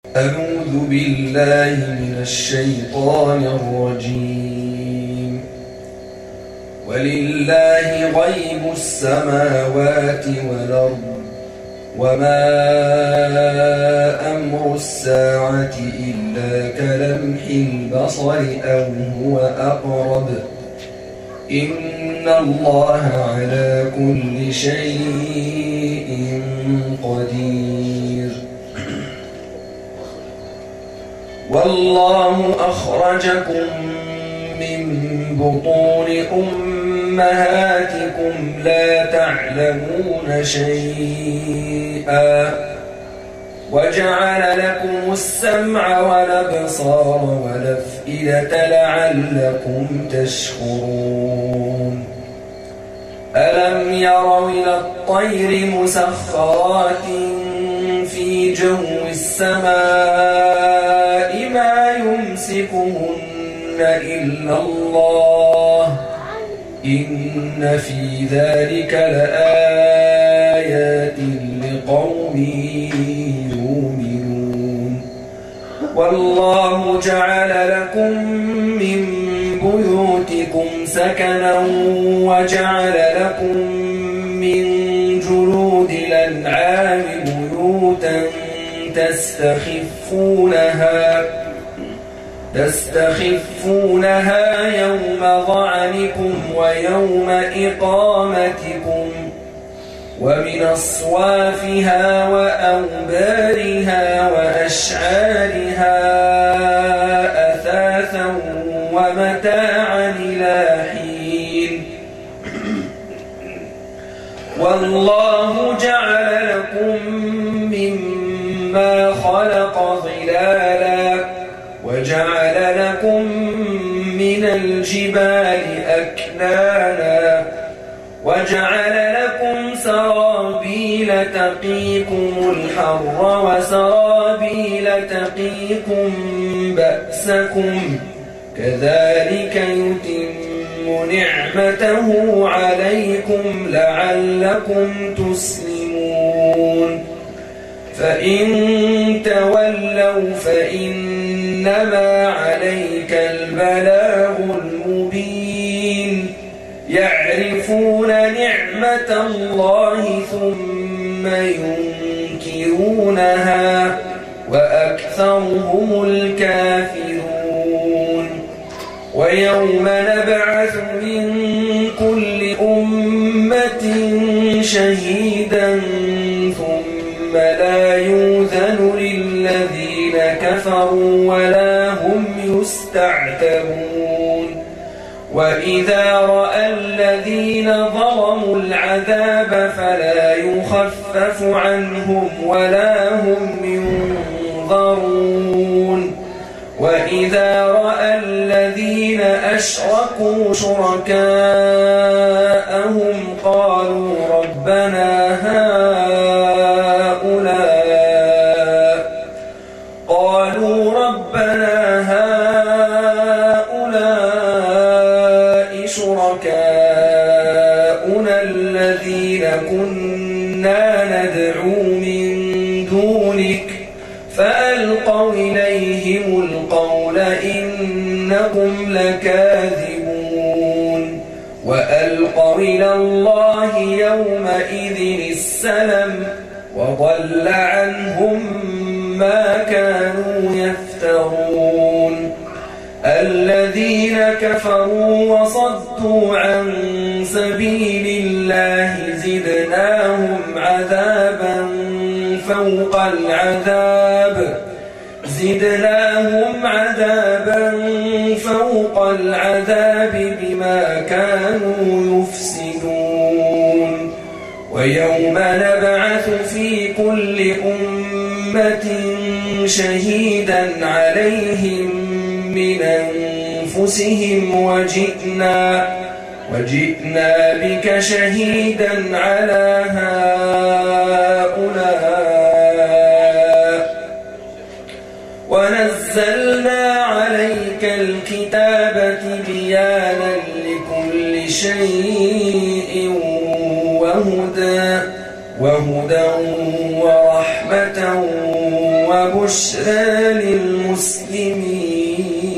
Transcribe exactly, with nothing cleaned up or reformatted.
أعوذ بالله من الشيطان الرجيم. ولله غيب السماوات والأرض وما أمر الساعة إلا كلمح البصر أو هو أقرب إن الله على كل شيء قدير. والله أخرجكم من بطون أمهاتكم لا تعلمون شيئا وجعل لكم السمع والأبصار والأفئدة لعلكم تشكرون. ألم يروا إلى الطير مسخرات في جو السماء ما يمسكهن إلا الله إن في ذلك لآيات لقوم يؤمنون. والله جعل لكم من بيوتكم سكنا وجعل لكم من جلود الأنعام بيوتا تستخفونها تستخفونها يوم ظعنكم ويوم إقامتكم ومن أصوافها وأوبارها وأشعارها أثاثا ومتاعا إلى حين. والله جعل لكم مما خلق ظلالا وجعل لكم من الجبال أكنانا وجعل لكم سرابيل تقيكم الحر وسرابيل تقيكم بأسكم كذلك يتم نعمته عليكم لعلكم تسلمون. فإن تولوا فإنما عليك البلاغ المبين. يعرفون نعمة الله ثم ينكرونها وأكثرهم الكافرون. ويوم نبعث من كل أمة شهيدا ثم لا يؤذن للذين كفروا ولا هم يستعتبون. وإذا رأى الذين ظلموا العذاب فلا يخفف عنهم ولا هم ينظرون. وإذا رأى الذين أشركوا شركاءهم قالوا ربنا هؤلاء قالوا ربنا هؤلاء شركاؤنا الذين كنا ندعو من دونك فألقوا إليهم القول إنكم لكاذبون. وألقوا إلى الله يومئذ السلم وضل عنهم ما كانوا يفترون. الذين كفروا وصدوا عن سبيل الله زدناهم عذابا فوق العذاب زدناهم عذابا فوق العذاب بما كانوا يفسدون. ويوم نبعث في كل أمة شهيدا عليهم من أنفسهم وجئنا وجئنا بك شهيدا على هؤلاء ونزلنا عليك الكتاب تبيانا لكل شيء وهدى وهدى ورحمة وبشرى للمسلمين.